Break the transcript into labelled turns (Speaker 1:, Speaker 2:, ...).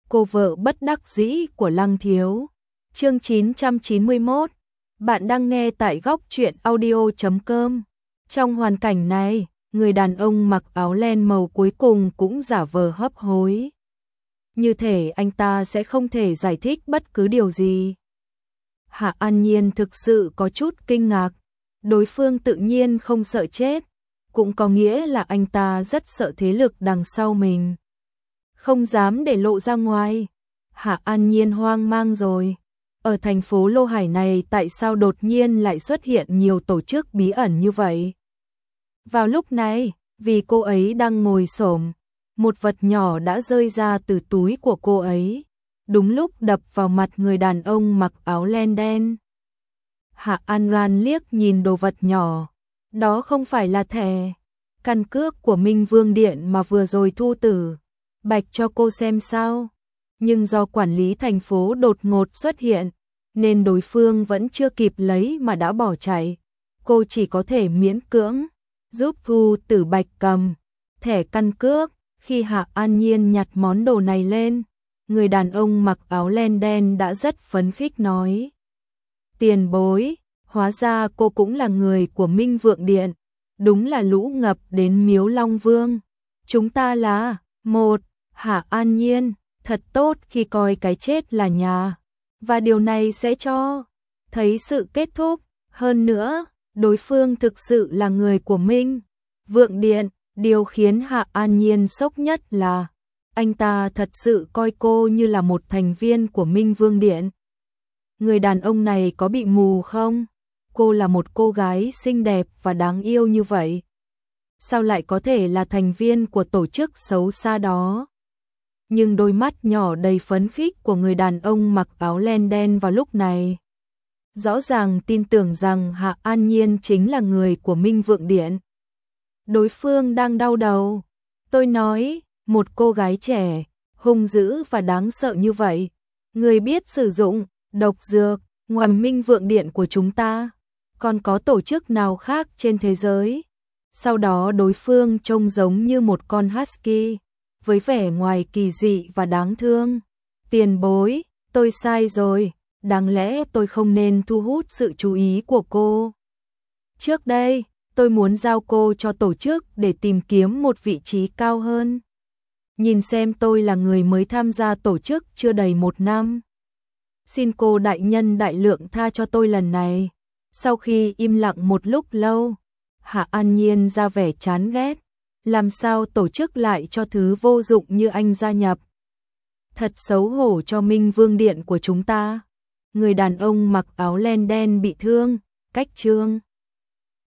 Speaker 1: cô vợ bất đắc dĩ của Lăng Thiếu. Chương 991. Bạn đang nghe tại góc truyện audio.com. Trong hoàn cảnh này, người đàn ông mặc áo len màu cuối cùng cũng giả vờ hấp hối. Như thể anh ta sẽ không thể giải thích bất cứ điều gì. Hạ An Nhiên thực sự có chút kinh ngạc. Đối phương tự nhiên không sợ chết, cũng có nghĩa là anh ta rất sợ thế lực đằng sau mình. Không dám để lộ ra ngoài. Hạ An Nhiên hoang mang rồi. Ở thành phố Lô Hải này tại sao đột nhiên lại xuất hiện nhiều tổ chức bí ẩn như vậy? Vào lúc này, vì cô ấy đang ngồi xổm, một vật nhỏ đã rơi ra từ túi của cô ấy, đúng lúc đập vào mặt người đàn ông mặc áo len đen. Hạ An Ran liếc nhìn đồ vật nhỏ, đó không phải là thẻ căn cước của Minh Vương Điện mà vừa rồi Thu Tử Bạch cho cô xem sao, nhưng do quản lý thành phố đột ngột xuất hiện, nên đối phương vẫn chưa kịp lấy mà đã bỏ chạy. Cô chỉ có thể miễn cưỡng giúp Thu Tử Bạch cầm thẻ căn cước. Khi Hạ An Nhiên nhặt món đồ này lên, người đàn ông mặc áo len đen đã rất phấn khích nói: "Tiền bối, hóa ra cô cũng là người của Minh Vượng Điện, đúng là lũ ngập đến Miếu Long Vương. Chúng ta là một." Hạ An Nhiên thật tốt khi coi cái chết là nhà, và điều này sẽ cho thấy sự kết thúc. Hơn nữa, đối phương thực sự là người của Minh Vượng Điện. Điều khiến Hạ An Nhiên sốc nhất là anh ta thật sự coi cô như là một thành viên của Minh Vương Điện. Người đàn ông này có bị mù không? Cô là một cô gái xinh đẹp và đáng yêu như vậy, sao lại có thể là thành viên của tổ chức xấu xa đó? Nhưng đôi mắt nhỏ đầy phấn khích của người đàn ông mặc áo len đen vào lúc này rõ ràng tin tưởng rằng Hạ An Nhiên chính là người của Minh Vượng Điện. Đối phương đang đau đầu. Tôi nói, một cô gái trẻ, hung dữ và đáng sợ như vậy, người biết sử dụng độc dược, ngoài Minh Vượng Điện của chúng ta, còn có tổ chức nào khác trên thế giới? Sau đó đối phương trông giống như một con husky, với vẻ ngoài kỳ dị và đáng thương. Tiền bối, tôi sai rồi, đáng lẽ tôi không nên thu hút sự chú ý của cô. Trước đây, tôi muốn giao cô cho tổ chức để tìm kiếm một vị trí cao hơn. Nhìn xem tôi là người mới tham gia tổ chức chưa đầy 1 năm. Xin cô đại nhân đại lượng tha cho tôi lần này. Sau khi im lặng một lúc lâu, Hạ An Nhiên ra vẻ chán ghét. Làm sao tổ chức lại cho thứ vô dụng như anh gia nhập? Thật xấu hổ cho Minh Vương Điện của chúng ta. Người đàn ông mặc áo len đen bị thương, cách chương